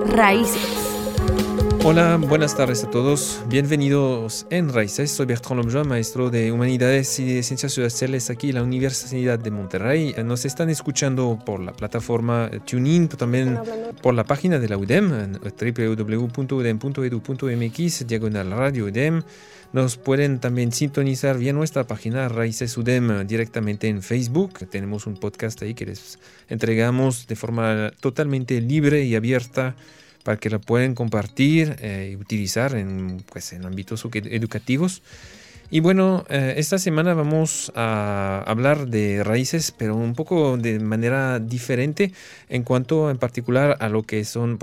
Raíces. Hola, buenas tardes a todos. Bienvenidos en Raíces. Soy Bertrand Lomjoa, maestro de Humanidades y de Ciencias Sociales aquí en la Universidad de Monterrey. Nos están escuchando por la plataforma TuneIn, pero también por la página de la UDEM, www.udem.edu.mx/radio UDEM. Nos pueden también sintonizar vía nuestra página Raíces UDEM directamente en Facebook. Tenemos un podcast ahí que les entregamos de forma totalmente libre y abierta para que la puedan compartir y utilizar en ámbitos educativos. Y bueno, esta semana vamos a hablar de raíces, pero un poco de manera diferente en cuanto en particular a lo que son,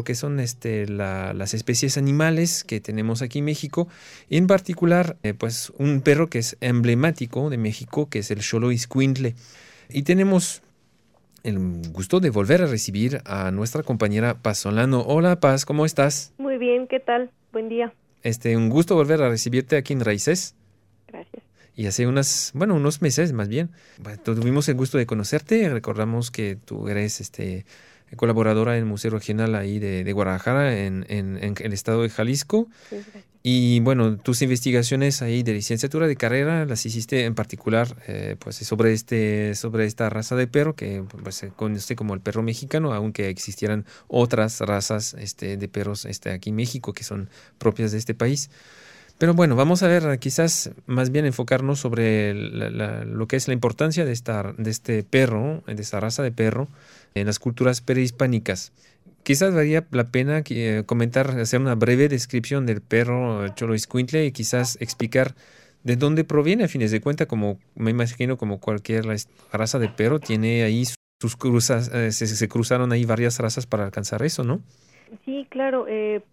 las especies animales que tenemos aquí en México. Y en particular, un perro que es emblemático de México, que es el xoloitzcuintle. Y tenemos el gusto de volver a recibir a nuestra compañera Paz Solano. Hola Paz, ¿cómo estás? Muy bien, ¿qué tal? Buen día. Un gusto volver a recibirte aquí en Raíces. Gracias. Y hace unos meses más bien, tuvimos el gusto de conocerte. Recordamos que tú eres colaboradora en el Museo Regional ahí de Guadalajara, en el estado de Jalisco. Sí, gracias. Y bueno, tus investigaciones ahí de licenciatura de carrera las hiciste en particular sobre esta raza de perro que se conoce como el perro mexicano, aunque existieran otras razas de perros aquí en México que son propias de este país. Pero bueno, vamos a ver, quizás más bien enfocarnos sobre lo que es la importancia de este perro, de esta raza de perro, en las culturas prehispánicas. Quizás valía la pena hacer una breve descripción del perro xoloitzcuintle y quizás explicar de dónde proviene, a fines de cuentas, como me imagino como cualquier raza de perro, tiene ahí sus cruzas, se cruzaron ahí varias razas para alcanzar eso, ¿no? Sí, claro.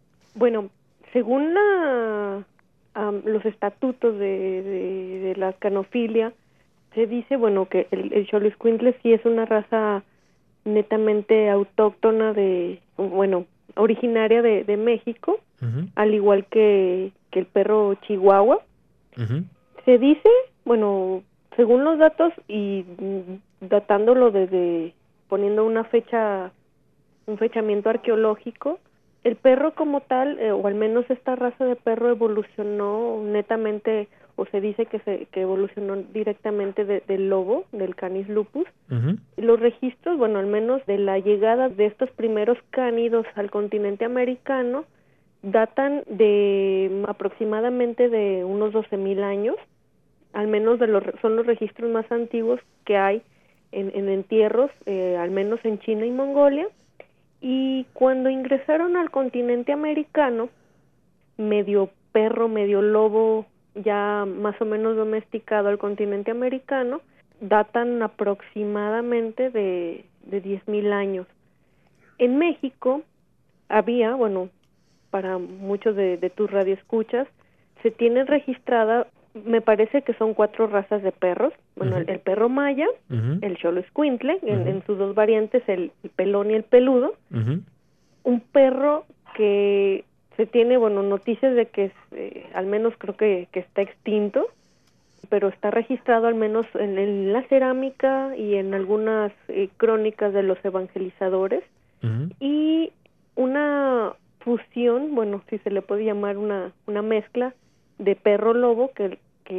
Según los estatutos de la canofilia, se dice, que el xoloitzcuintle sí es una raza netamente autóctona originaria de México, Uh-huh. al igual que el perro chihuahua. Uh-huh. Se dice, según los datos y datándolo poniendo un fechamiento arqueológico, el perro como tal, o al menos esta raza de perro evolucionó netamente, o se dice que evolucionó directamente del lobo, del Canis lupus. Uh-huh. Los registros, al menos de la llegada de estos primeros cánidos al continente americano, datan de aproximadamente de unos 12,000 años, al menos son los registros más antiguos que hay en entierros, al menos en China y Mongolia. Y cuando ingresaron al continente americano, medio perro, medio lobo, ya más o menos domesticado al continente americano, datan aproximadamente de 10,000 años. En México había, para muchos de tus radioescuchas, se tienen registrada, me parece que son 4 razas de perros. Uh-huh. El perro maya, Uh-huh. el xoloitzcuintle, Uh-huh. en sus dos variantes, el pelón y el peludo. Uh-huh. Un perro que se tiene, noticias de que al menos creo que está extinto, pero está registrado al menos en la cerámica y en algunas crónicas de los evangelizadores. Uh-huh. Y una fusión, si se le puede llamar una mezcla de perro-lobo que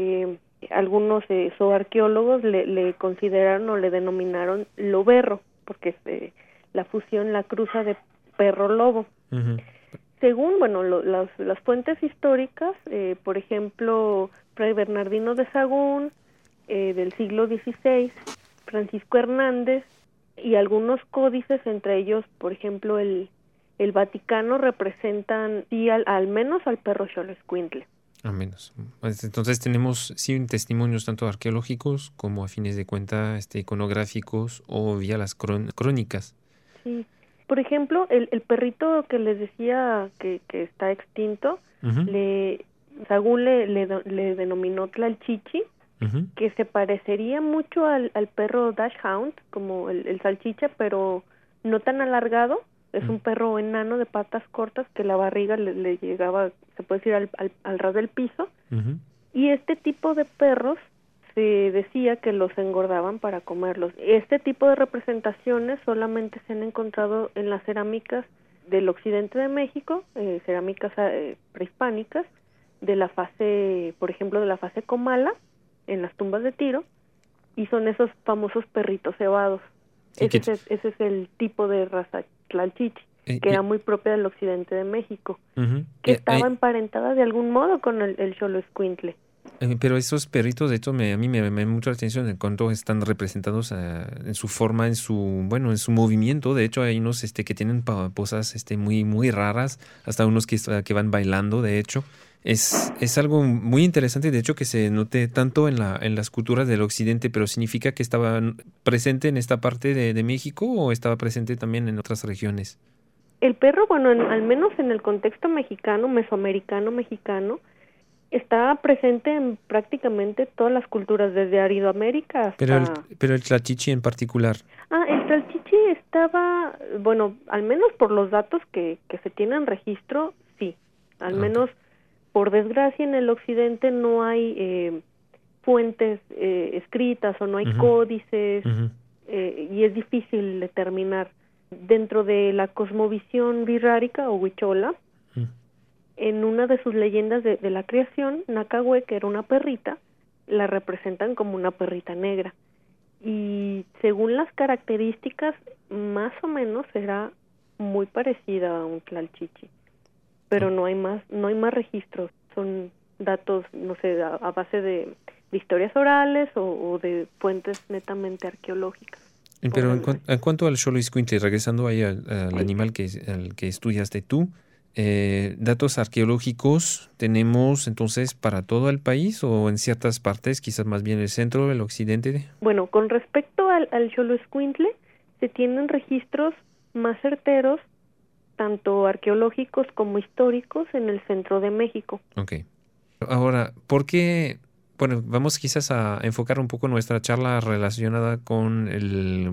algunos zooarqueólogos le consideraron o le denominaron loberro, porque la fusión, la cruza de perro-lobo. Uh-huh. Según, las fuentes históricas, por ejemplo, Fray Bernardino de Sahagún, del siglo XVI, Francisco Hernández, y algunos códices, entre ellos, por ejemplo, el Vaticano, representan al menos al perro xoloitzcuintle. Al menos. Entonces tenemos testimonios tanto arqueológicos como a fines de cuentas iconográficos o vía las crónicas. Sí. Por ejemplo, el perrito que les decía que está extinto, Uh-huh. Sahagún le denominó Tlalchichi, Uh-huh. que se parecería mucho al perro Dachshund, como el salchicha, pero no tan alargado. Es un perro enano de patas cortas que la barriga le llegaba, se puede decir, al ras del piso. Uh-huh. Y este tipo de perros se decía que los engordaban para comerlos. Este tipo de representaciones solamente se han encontrado en las cerámicas del occidente de México, cerámicas prehispánicas, de la fase, por ejemplo, de la fase Comala, en las tumbas de Tiro, y son esos famosos perritos cebados. Ese es el tipo de raza tlalchichi, que era muy propia del occidente de México, que estaba emparentada de algún modo con el xoloescuintle. Pero esos perritos, de hecho, a mí me llama mucho la atención en cuanto están representados en su forma, en su movimiento. De hecho, hay unos que tienen posas muy, muy raras, hasta unos que van bailando, de hecho. Es algo muy interesante, de hecho, que se note tanto en las culturas del occidente, pero ¿significa que estaba presente en esta parte de México o estaba presente también en otras regiones? El perro, al menos en el contexto mexicano, mesoamericano, mexicano, está presente en prácticamente todas las culturas, desde Aridoamérica hasta... Pero el tlachichi en particular. El tlachichi estaba, al menos por los datos que se tienen registro, sí. Al menos, por desgracia, en el occidente no hay fuentes escritas o no hay códices, y es difícil determinar. Dentro de la cosmovisión birrárica o huichola, en una de sus leyendas de la creación, Nacahue, que era una perrita, la representan como una perrita negra. Y según las características, más o menos será muy parecida a un tlalchichi. Pero no hay más registros. Son datos, no sé, a base de historias orales o de fuentes netamente arqueológicas. Pero en cuanto al xoloescuintle, regresando ahí al animal al que estudiaste tú, datos arqueológicos tenemos entonces para todo el país o en ciertas partes, quizás más bien el centro, el occidente. Bueno, con respecto al xoloescuintle, se tienen registros más certeros, tanto arqueológicos como históricos, en el centro de México. Ok. Ahora, ¿por qué? Bueno, vamos quizás a enfocar un poco nuestra charla relacionada con el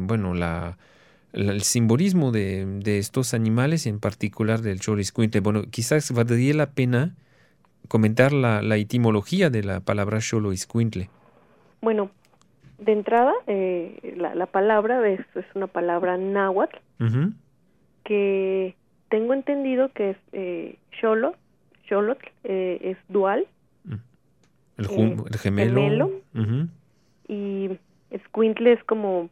simbolismo de estos animales, y en particular del xoloescuintle. Bueno, quizás valdría la pena comentar la etimología de la palabra xoloescuintle. Bueno, de entrada, la palabra es una palabra náhuatl, que tengo entendido que es xolotl, es dual. El gemelo. Y escuintle es como,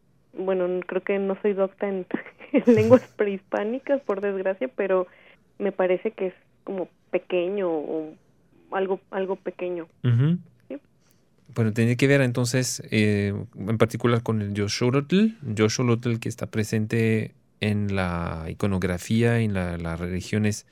creo que no soy docta en lenguas prehispánicas, por desgracia, pero me parece que es como pequeño o algo pequeño. ¿Sí? Bueno, tiene que ver entonces en particular con el Yoxolotl, que está presente en la iconografía, en las religiones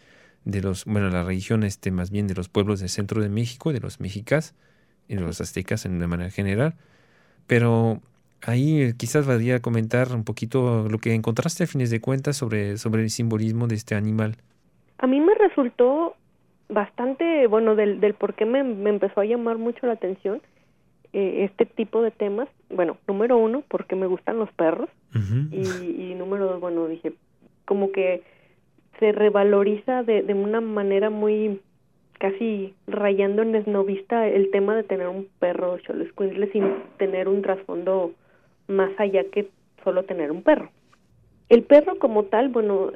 la religión más bien de los pueblos del centro de México, de los mexicas y de los aztecas de manera general. Pero ahí quizás valdría comentar un poquito lo que encontraste a fines de cuentas sobre el simbolismo de este animal. A mí me resultó bastante, del por qué me empezó a llamar mucho la atención este tipo de temas. Bueno, número uno, porque me gustan los perros. Y número dos, dije, como que se revaloriza de una manera muy casi rayando en esnovista el tema de tener un perro xoloescuintle sin tener un trasfondo más allá que solo tener un perro. El perro como tal,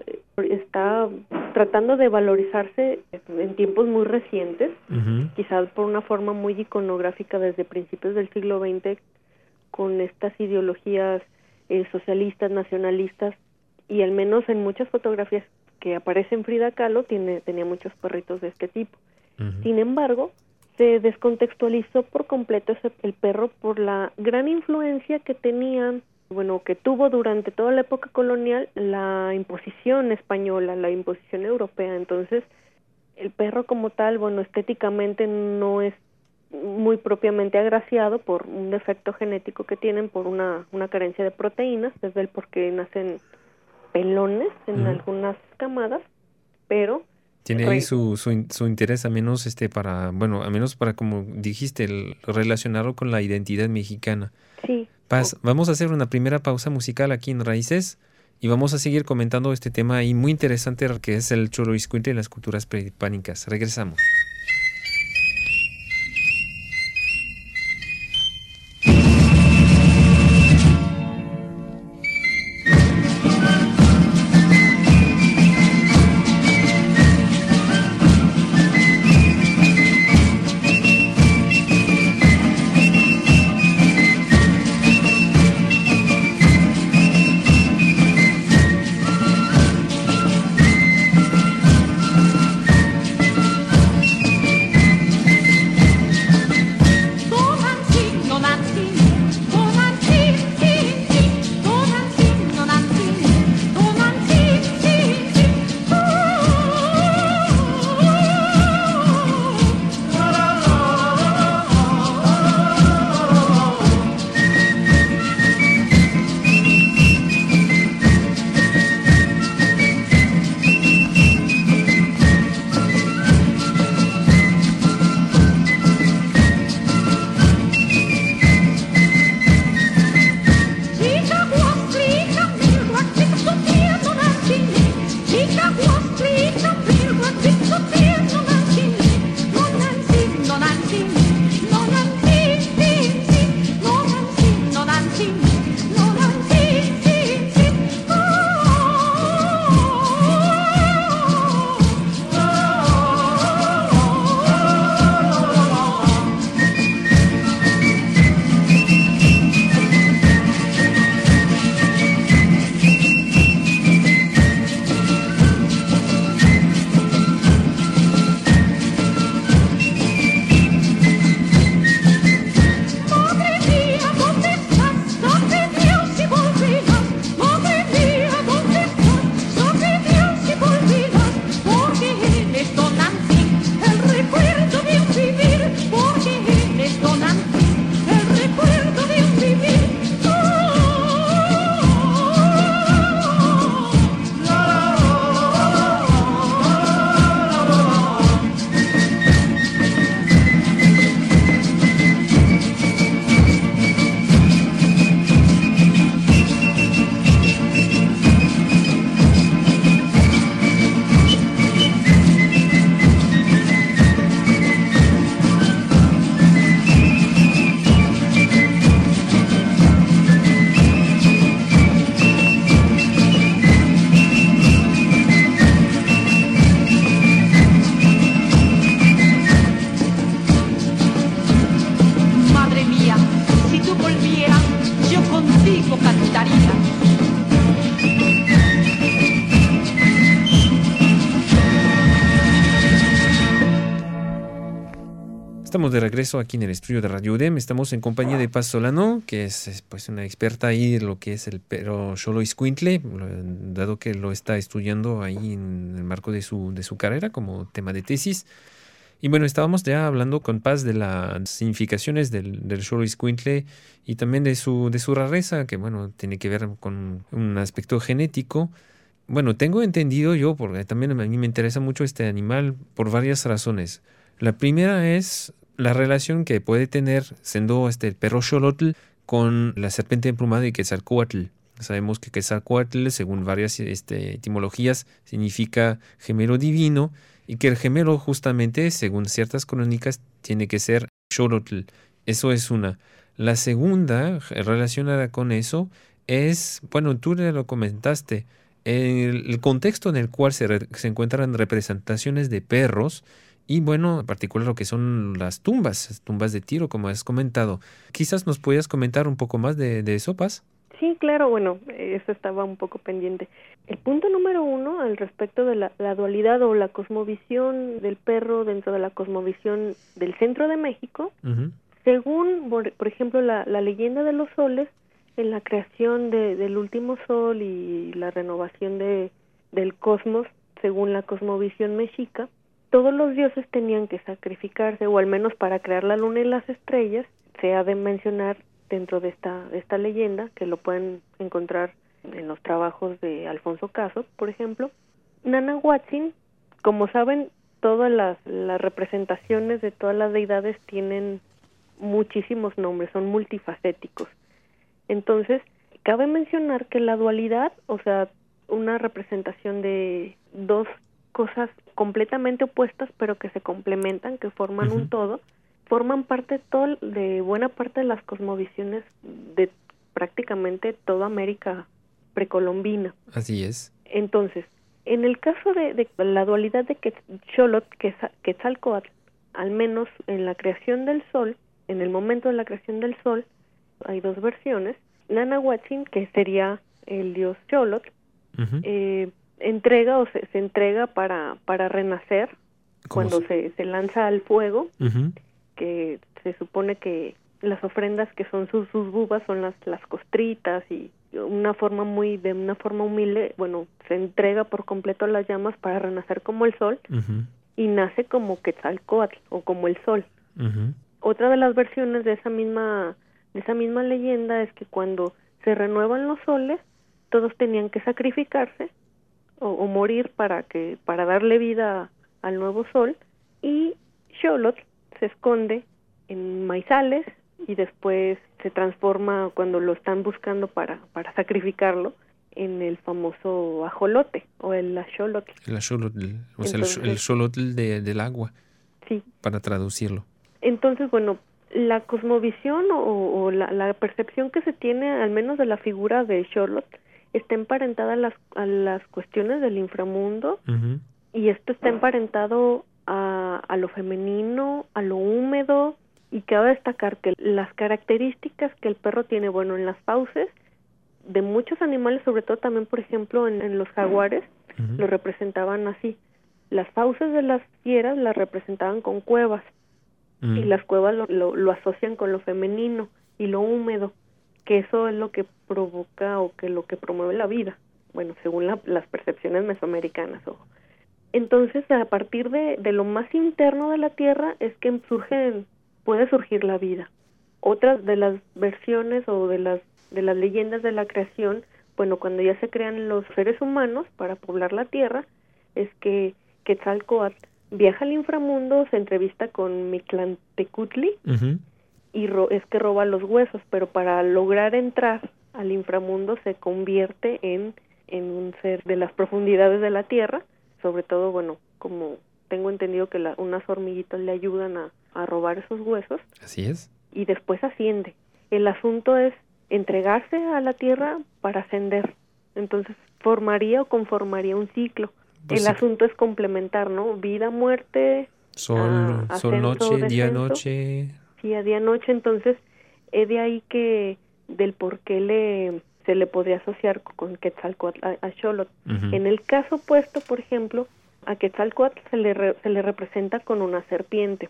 está tratando de valorizarse en tiempos muy recientes, quizás por una forma muy iconográfica desde principios del siglo XX, con estas ideologías socialistas, nacionalistas, y al menos en muchas fotografías que aparece en Frida Kahlo tenía muchos perritos de este tipo. Sin embargo, se descontextualizó por completo el perro por la gran influencia que que tuvo durante toda la época colonial la imposición española, la imposición europea. Entonces, el perro como tal, estéticamente no es muy propiamente agraciado por un defecto genético que tienen, por una carencia de proteínas, desde el porque nacen pelones en algunas camadas, pero tiene ahí su interés, a menos a menos para, como dijiste, relacionarlo con la identidad mexicana. Sí. Paz, vamos a hacer una primera pausa musical aquí en Raíces y vamos a seguir comentando este tema ahí muy interesante que es el xoloescuintle y las culturas prehispánicas. Regresamos. Estamos de regreso aquí en el estudio de Radio UDEM. Estamos en compañía de Paz Solano, que es pues una experta ahí en lo que es el perro xoloitzcuintle, dado que lo está estudiando ahí en el marco de su carrera como tema de tesis. Y bueno, estábamos ya hablando con Paz de las significaciones del xoloitzcuintle y también de su rareza, que bueno, tiene que ver con un aspecto genético. Bueno, tengo entendido yo, porque también a mí me interesa mucho este animal por varias razones. La primera es la relación que puede tener, siendo el perro xolotl, con la serpiente emplumada de Quetzalcóatl. Sabemos que Quetzalcóatl, según varias etimologías, significa gemelo divino, y que el gemelo justamente, según ciertas crónicas, tiene que ser xolotl. Eso es una. La segunda, relacionada con eso, es, bueno, tú ya lo comentaste, el contexto en el cual se encuentran representaciones de perros y, bueno, en particular lo que son las tumbas de Tiro, como has comentado. Quizás nos puedas comentar un poco más de eso, Paz. Sí, claro, bueno, eso estaba un poco pendiente. El punto número 1 al respecto de la dualidad o la cosmovisión del perro dentro de la cosmovisión del centro de México, según, por ejemplo, la leyenda de los soles, en la creación del último sol y la renovación del cosmos, según la cosmovisión mexica, todos los dioses tenían que sacrificarse, o al menos para crear la luna y las estrellas, se ha de mencionar dentro de esta leyenda, que lo pueden encontrar en los trabajos de Alfonso Caso, por ejemplo. Nanahuatzin, como saben, todas las representaciones de todas las deidades tienen muchísimos nombres, son multifacéticos. Entonces, cabe mencionar que la dualidad, o sea, una representación de dos cosas completamente opuestas, pero que se complementan, que forman un todo, forman parte de buena parte de las cosmovisiones de prácticamente toda América precolombina. Así es. Entonces, en el caso de la dualidad de Quetzalcóatl, al menos en la creación del sol, en el momento de la creación del sol, hay dos versiones. Nanahuatzin, que sería el dios Xolotl, entrega o se entrega para renacer cuando se lanza al fuego, que se supone que las ofrendas que son sus bubas son las costritas, y de una forma humilde, bueno, se entrega por completo a las llamas para renacer como el sol, y nace como Quetzalcóatl o como el sol. Otra de las versiones de esa misma leyenda es que cuando se renuevan los soles, todos tenían que sacrificarse o morir para darle vida al nuevo sol, y Xolotl se esconde en maizales y después se transforma, cuando lo están buscando para sacrificarlo, en el famoso ajolote o el axolotl. El axolotl, o sea, el xolotl del agua, sí, para traducirlo. Entonces, bueno, la cosmovisión o la percepción que se tiene, al menos de la figura de Xolotl, está emparentada a las cuestiones del inframundo, y esto está emparentado a lo femenino, a lo húmedo, y cabe destacar que las características que el perro tiene, bueno, en las fauces de muchos animales, sobre todo también, por ejemplo, en los jaguares, lo representaban así. Las fauces de las fieras las representaban con cuevas, y las cuevas lo asocian con lo femenino y lo húmedo, que eso es lo que provoca o que lo que promueve la vida, bueno, según las percepciones mesoamericanas, ojo. Entonces, a partir de lo más interno de la tierra es que puede surgir la vida. Otra de las versiones o de las leyendas de la creación, bueno, cuando ya se crean los seres humanos para poblar la tierra, es que Quetzalcóatl viaja al inframundo, se entrevista con Mictlantecutli, y es que roba los huesos, pero para lograr entrar al inframundo se convierte en un ser de las profundidades de la tierra, sobre todo, bueno, como tengo entendido que unas hormiguitas le ayudan a robar esos huesos. Así es. Y después asciende. El asunto es entregarse a la tierra para ascender. Entonces formaría o conformaría un ciclo. Pues el asunto es complementar, ¿no? Vida, muerte, sol, noche, día, noche. Sí, a día, noche. Entonces, es de ahí que del por qué se le podría asociar con Quetzalcóatl a Xolotl. En el caso opuesto, por ejemplo, a Quetzalcóatl se le representa con una serpiente.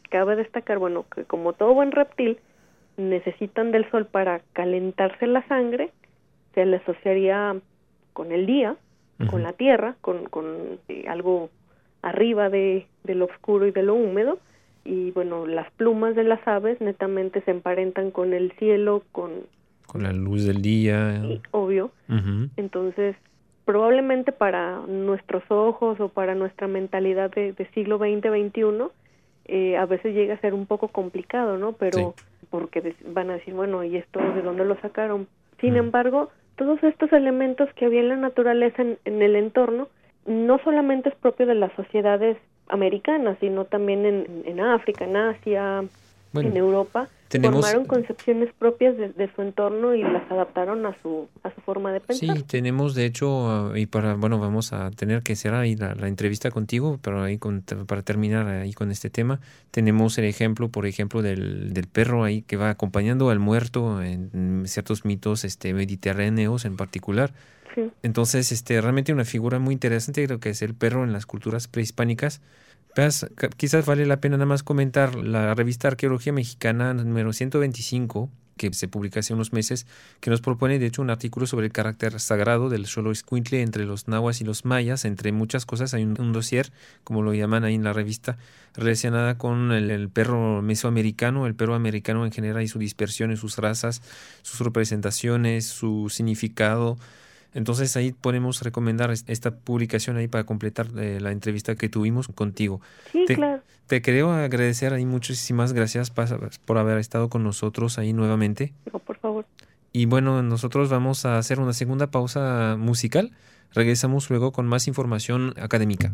cabe destacar, bueno, que como todo buen reptil, necesitan del sol para calentarse la sangre, se le asociaría con el día, con la tierra, con algo arriba de lo oscuro y de lo húmedo, y bueno, las plumas de las aves netamente se emparentan con el cielo, con la luz del día. Y, obvio. Entonces, probablemente para nuestros ojos o para nuestra mentalidad de siglo XX, XXI, a veces llega a ser un poco complicado, ¿no? Pero porque van a decir, bueno, ¿y esto de dónde lo sacaron? Sin embargo, todos estos elementos que había en la naturaleza, en el entorno, no solamente es propio de las sociedades americanas, sino también en África, en Asia, en Europa, formaron concepciones propias de su entorno y las adaptaron a su forma de pensar. Sí, tenemos de hecho, vamos a tener que cerrar ahí la entrevista contigo, pero ahí para terminar ahí con este tema, tenemos el ejemplo, por ejemplo, del perro ahí que va acompañando al muerto en ciertos mitos mediterráneos en particular. Sí. Entonces, realmente una figura muy interesante, creo que es el perro en las culturas prehispánicas. Quizás vale la pena nada más comentar la revista Arqueología Mexicana número 125, que se publica hace unos meses, que nos propone de hecho un artículo sobre el carácter sagrado del Xoloitzcuintle entre los nahuas y los mayas. Entre muchas cosas hay un dossier, como lo llaman ahí en la revista, relacionada con el perro mesoamericano, el perro americano en general y su dispersión en sus razas, sus representaciones, su significado. Entonces ahí podemos recomendar esta publicación ahí para completar la entrevista que tuvimos contigo. Sí, claro. Te quería agradecer ahí, muchísimas gracias por haber estado con nosotros ahí nuevamente. No, por favor. Y bueno, nosotros vamos a hacer una segunda pausa musical. Regresamos luego con más información académica.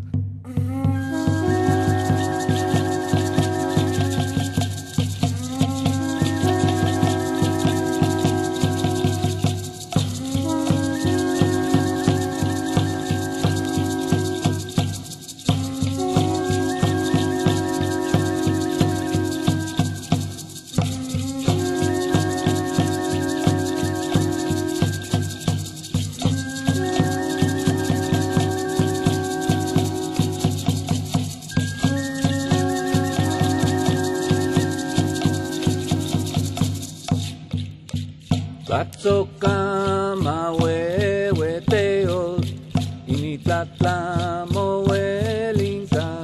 Tlatzocama huehueteos, initlatlamo huelinca.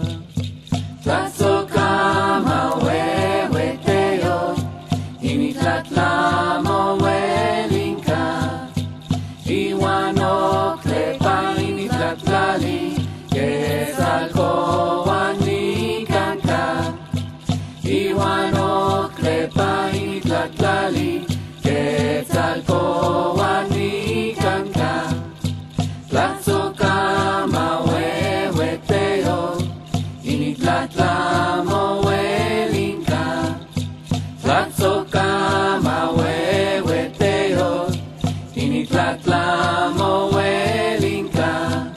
Tlatzocama huehueteos, initlatlamo huelinca. Ihuanoclepa initlatlali, quetzalcohuanicanca. Ihuanoclepa initlatlali, Quetzalcohuanicanca. Tlatzocama huehueteo, initlatlamo huelinca. Tlatzocama huehueteo, initlatlamo huelinca.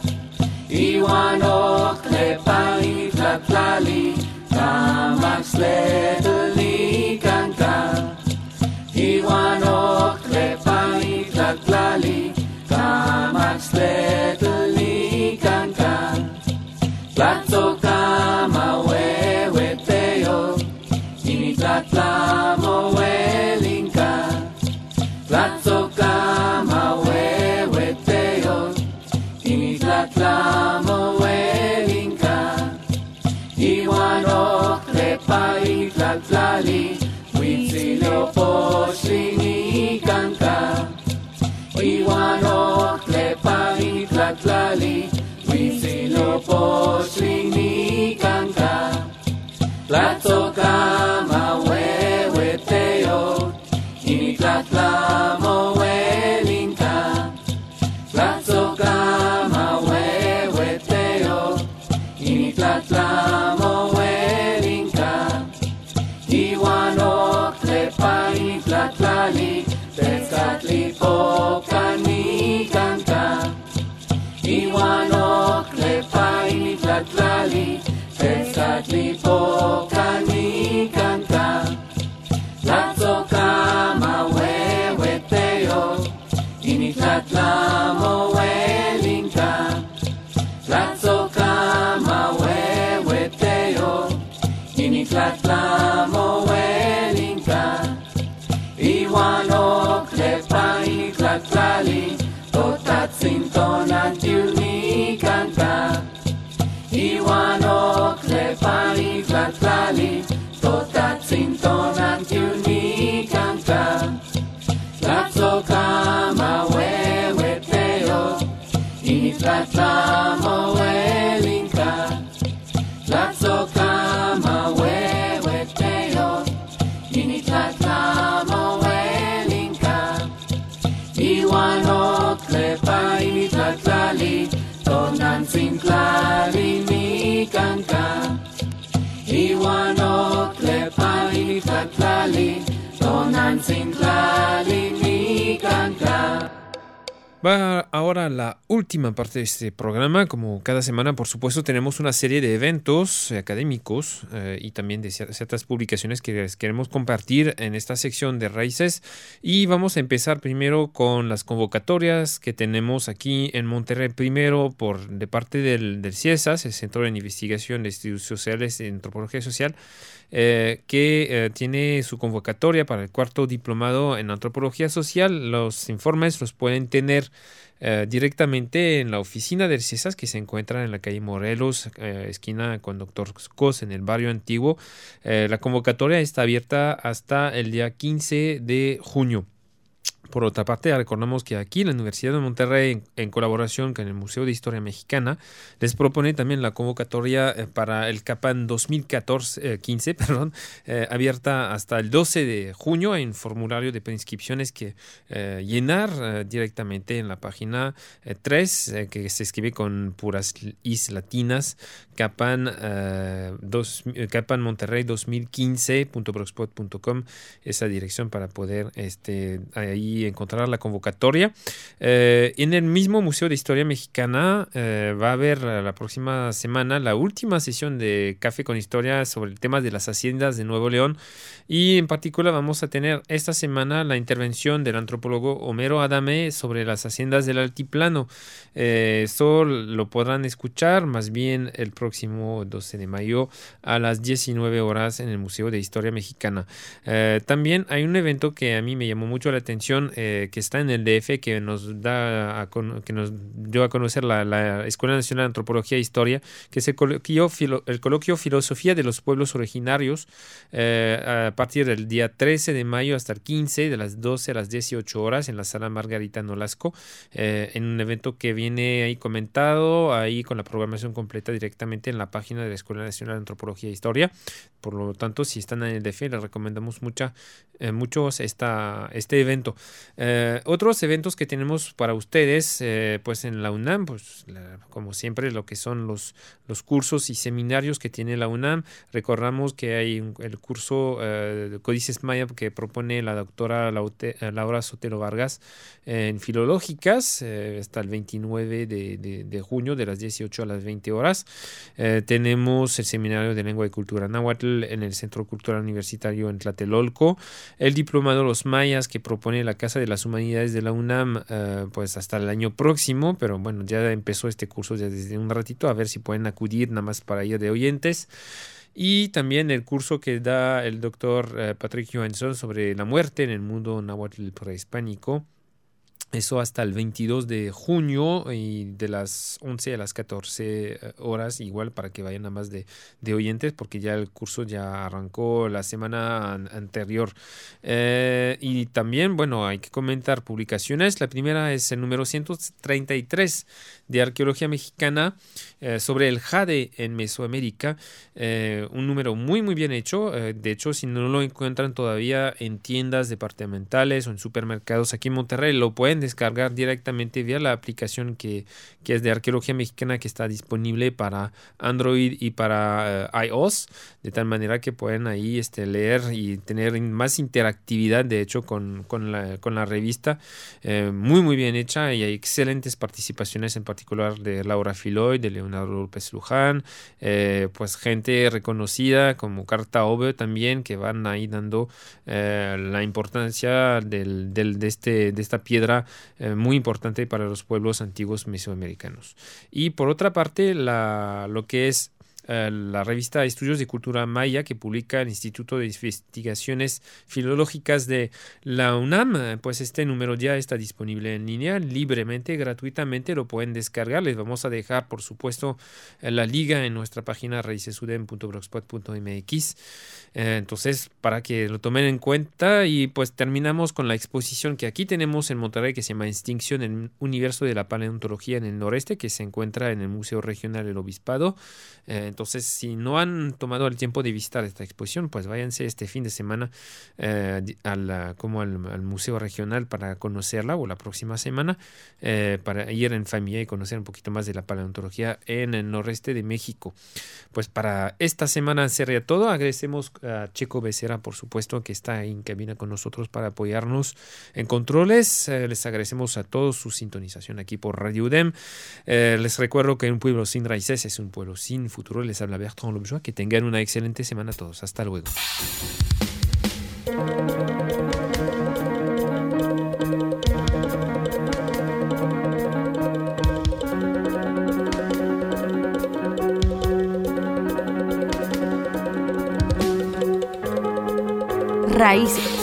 Ihuanoclepa initlatlali, camaxtletlicanca. Ihuanoclepa initlatlali, camaxtletlicanca. Tlatzocama huehueteo, initlatlamo huelinca. Tlatzocama huehueteo, initlatlamo huelinca. Ihuanoclepa initlatlali, huitzilopochtlicanca. Ihuanoclepa initlatlali, huitzilopochtlicanca. Tlatzocama huehueteo, initlatlamo huelinca. Tlatzocama huehueteo, initlatlamo huelinca. Ihuanoclepa initlatlali, Tezcatlipocanica. Ihuanoclepa initlatlali, Tezcatlipocanica. Tlatzocama huehueteo, initlatlamo huelinca. Tlatzocama huehueteo, initlatlamo Initlatlamo Welinka, Tlatzocama Huehueteyo, Initlatlamo Welinka, Iwanotlepa Initlatlali, Tonantzintlalli Mikanka, Iwanotlepa Initlatlali, Tonantzintlalli Mikanka. Va ahora la última parte de este programa. Como cada semana, por supuesto, tenemos una serie de eventos académicos y también de ciertas publicaciones que les queremos compartir en esta sección de Raíces. Y vamos a empezar primero con las convocatorias que tenemos aquí en Monterrey. Primero, de parte del CIESAS, el Centro de Investigación de Estudios Sociales y Antropología Social, que tiene su convocatoria para el cuarto diplomado en Antropología Social. Los informes los pueden tener directamente en la oficina del CIESAS, que se encuentra en la calle Morelos, esquina con Dr. Cos, en el barrio antiguo. La convocatoria está abierta hasta el día 15 de junio. Por otra parte, recordamos que aquí la Universidad de Monterrey, en colaboración con el Museo de Historia Mexicana, les propone también la convocatoria para el CAPAN 2015, abierta hasta el 12 de junio. Hay un formulario de preinscripciones que llenar directamente en la página 3, que se escribe con puras is latinas, CAPAN Monterrey 2015.blogspot.com, esa dirección para poder ahí encontrar la convocatoria. En el mismo Museo de Historia Mexicana va a haber la próxima semana la última sesión de Café con Historia sobre el tema de las haciendas de Nuevo León, y en particular vamos a tener esta semana la intervención del antropólogo Homero Adame sobre las haciendas del Altiplano. Eso lo podrán escuchar más bien el próximo 12 de mayo a las 19 horas en el Museo de Historia Mexicana. También hay un evento que a mí me llamó mucho la atención, que está en el DF, que nos dio a conocer la Escuela Nacional de Antropología e Historia, que es el coloquio Filosofía de los Pueblos Originarios, a partir del día 13 de mayo hasta el 15, de las 12 a las 18 horas, en la sala Margarita Nolasco, en un evento que viene ahí comentado, ahí con la programación completa directamente en la página de la Escuela Nacional de Antropología e Historia. Por lo tanto, si están en el DF, les recomendamos mucho este evento. Otros eventos que tenemos para ustedes, pues en la UNAM, pues como siempre, lo que son los cursos y seminarios que tiene la UNAM. Recordamos que hay el curso de Códices Maya que propone la doctora Laura Sotelo Vargas en Filológicas, hasta el 29 de junio, de las 18 a las 20 horas. Tenemos el seminario de Lengua y Cultura Náhuatl en el Centro Cultural Universitario en Tlatelolco. El diplomado Los Mayas, que propone la Casa de las Humanidades de la UNAM, pues hasta el año próximo, pero bueno, ya empezó este curso ya desde un ratito, a ver si pueden acudir nada más para ir de oyentes. Y también el curso que da el doctor Patrick Johansson sobre la muerte en el mundo náhuatl prehispánico. Eso hasta el 22 de junio, y de las 11 a las 14 horas, igual para que vayan nada más de oyentes, porque ya el curso ya arrancó la semana anterior. Y también, bueno, hay que comentar publicaciones. La primera es el número 133 de Arqueología Mexicana, sobre el jade en Mesoamérica. Un número muy, muy bien hecho. De hecho, si no lo encuentran todavía en tiendas departamentales o en supermercados aquí en Monterrey, lo pueden descargar directamente vía la aplicación que es de Arqueología Mexicana, que está disponible para Android y para iOS, de tal manera que pueden ahí leer y tener más interactividad, de hecho, con la revista. Muy, muy bien hecha, y hay excelentes participaciones, en particular de Laura Filoy, de Leonardo López Luján, pues gente reconocida como Carta Ove también, que van ahí dando la importancia de esta piedra muy importante para los pueblos antiguos mesoamericanos. Y por otra parte, lo que es la revista Estudios de Cultura Maya que publica el Instituto de Investigaciones Filológicas de la UNAM. Pues este número ya está disponible en línea libremente, gratuitamente, lo pueden descargar. Les vamos a dejar, por supuesto, la liga en nuestra página raicesudem.blogspot.mx. Entonces, para que lo tomen en cuenta, y pues terminamos con la exposición que aquí tenemos en Monterrey, que se llama Extinción en el Universo de la Paleontología en el Noreste, que se encuentra en el Museo Regional del Obispado. Entonces, si no han tomado el tiempo de visitar esta exposición, pues váyanse este fin de semana al Museo Regional para conocerla, o la próxima semana para ir en familia y conocer un poquito más de la paleontología en el noreste de México. Pues para esta semana sería todo. Agradecemos a Checo Becerra, por supuesto, que está ahí en cabina con nosotros para apoyarnos en controles. Les agradecemos a todos su sintonización aquí por Radio UDEM. Les recuerdo que un pueblo sin raíces es un pueblo sin futuro. Les habla Bertrand Lobjois. Que tengan una excelente semana a todos. Hasta luego. Raíces.